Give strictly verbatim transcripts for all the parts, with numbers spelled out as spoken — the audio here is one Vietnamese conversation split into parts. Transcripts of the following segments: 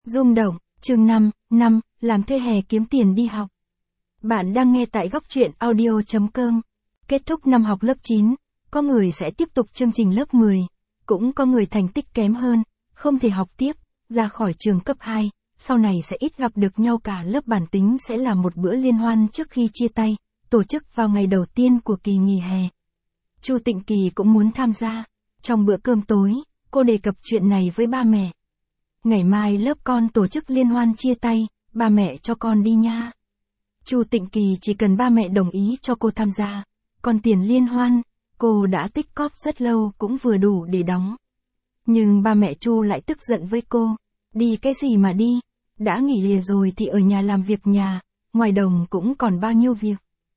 Rung động, chương năm, năm, làm thuê hè kiếm tiền đi học. Bạn đang nghe tại góc truyện audio chấm com. Kết thúc năm học lớp chín, có người sẽ tiếp tục chương trình lớp mười, cũng có người thành tích kém hơn, không thể học tiếp, ra khỏi trường cấp hai, sau này sẽ ít gặp được nhau cả lớp. Bản tính sẽ là một bữa liên hoan trước khi chia tay, tổ chức vào ngày đầu tiên của kỳ nghỉ hè. Chu Tịnh Kỳ cũng muốn tham gia. Trong bữa cơm tối, cô đề cập chuyện này với ba mẹ. Ngày mai lớp con tổ chức liên hoan chia tay, ba mẹ cho con đi nha. Chu Tịnh Kỳ chỉ cần ba mẹ đồng ý cho cô tham gia, còn tiền liên hoan, cô đã tích cóp rất lâu cũng vừa đủ để đóng. Nhưng ba mẹ Chu lại tức giận với cô, đi cái gì mà đi, đã nghỉ hè rồi thì ở nhà làm việc nhà, ngoài đồng cũng còn bao nhiêu việc.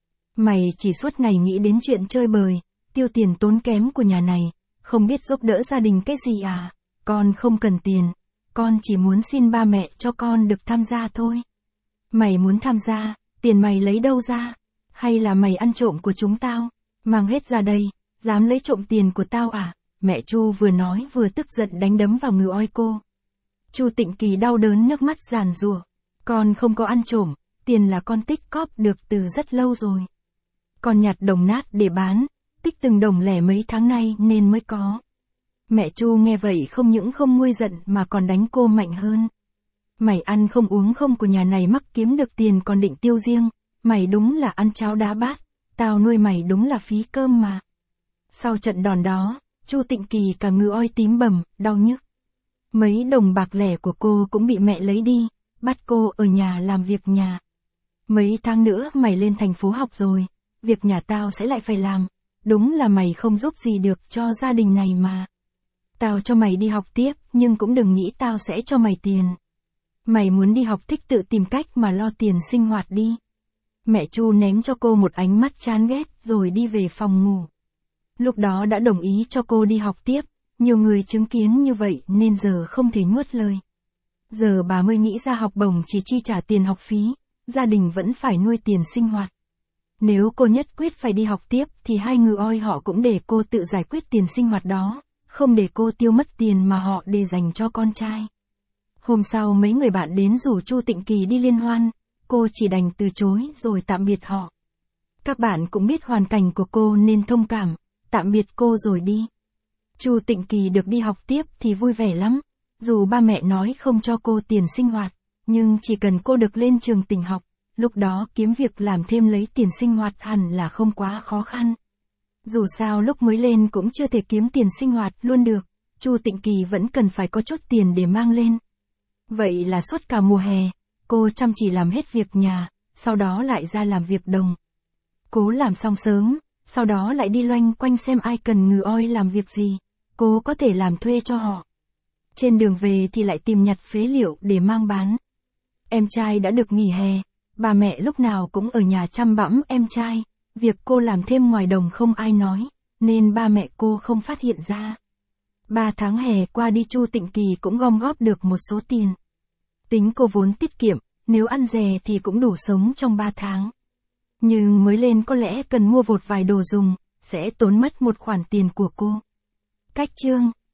Mày chỉ suốt ngày nghĩ đến chuyện chơi bời, tiêu tiền tốn kém của nhà này, không biết giúp đỡ gia đình cái gì à, con không cần tiền. Con chỉ muốn xin ba mẹ cho con được tham gia thôi. Mày muốn tham gia, tiền mày lấy đâu ra? Hay là mày ăn trộm của chúng tao? Mang hết ra đây, dám lấy trộm tiền của tao à? Mẹ Chu vừa nói vừa tức giận đánh đấm vào ngực oi cô. Chu Tịnh Kỳ đau đớn nước mắt giàn giụa. Con không có ăn trộm, tiền là con tích cóp được từ rất lâu rồi. Con nhặt đồng nát để bán, tích từng đồng lẻ mấy tháng nay nên mới có. Mẹ Chu nghe vậy không những không nguôi giận mà còn đánh cô mạnh hơn. Mày ăn không uống không của nhà này mắc kiếm được tiền còn định tiêu riêng, mày đúng là ăn cháo đá bát, tao nuôi mày đúng là phí cơm mà. Sau trận đòn đó, Chu Tịnh Kỳ cả ngực oi tím bầm, đau nhức. Mấy đồng bạc lẻ của cô cũng bị mẹ lấy đi, bắt cô ở nhà làm việc nhà. Mấy tháng nữa mày lên thành phố học rồi, việc nhà tao sẽ lại phải làm, đúng là mày không giúp gì được cho gia đình này mà. Tao cho mày đi học tiếp, nhưng cũng đừng nghĩ tao sẽ cho mày tiền. Mày muốn đi học thích tự tìm cách mà lo tiền sinh hoạt đi. Mẹ Chu ném cho cô một ánh mắt chán ghét rồi đi về phòng ngủ. Lúc đó đã đồng ý cho cô đi học tiếp, nhiều người chứng kiến như vậy nên giờ không thể nuốt lời. Giờ bà mới nghĩ ra học bổng chỉ chi trả tiền học phí, gia đình vẫn phải nuôi tiền sinh hoạt. Nếu cô nhất quyết phải đi học tiếp thì hai người oi họ cũng để cô tự giải quyết tiền sinh hoạt đó. Không để cô tiêu mất tiền mà họ để dành cho con trai. Hôm sau mấy người bạn đến rủ Chu Tịnh Kỳ đi liên hoan, cô chỉ đành từ chối rồi tạm biệt họ. Các bạn cũng biết hoàn cảnh của cô nên thông cảm, tạm biệt cô rồi đi. Chu Tịnh Kỳ được đi học tiếp thì vui vẻ lắm, dù ba mẹ nói không cho cô tiền sinh hoạt, nhưng chỉ cần cô được lên trường tỉnh học, lúc đó kiếm việc làm thêm lấy tiền sinh hoạt hẳn là không quá khó khăn. Dù sao lúc mới lên cũng chưa thể kiếm tiền sinh hoạt luôn được, Chu Tịnh Kỳ vẫn cần phải có chút tiền để mang lên. Vậy là suốt cả mùa hè, cô chăm chỉ làm hết việc nhà, sau đó lại ra làm việc đồng. Cố làm xong sớm, sau đó lại đi loanh quanh xem ai cần ngừ oi làm việc gì, cô có thể làm thuê cho họ. Trên đường về thì lại tìm nhặt phế liệu để mang bán. Em trai đã được nghỉ hè, bà mẹ lúc nào cũng ở nhà chăm bẵm em trai. Việc cô làm thêm ngoài đồng không ai nói, nên ba mẹ cô không phát hiện ra. Ba tháng hè qua đi Chu Tịnh Kỳ cũng gom góp được một số tiền. Tính cô vốn tiết kiệm, nếu ăn rẻ thì cũng đủ sống trong ba tháng. Nhưng mới lên có lẽ cần mua vột vài đồ dùng, sẽ tốn mất một khoản tiền của cô. Cách chương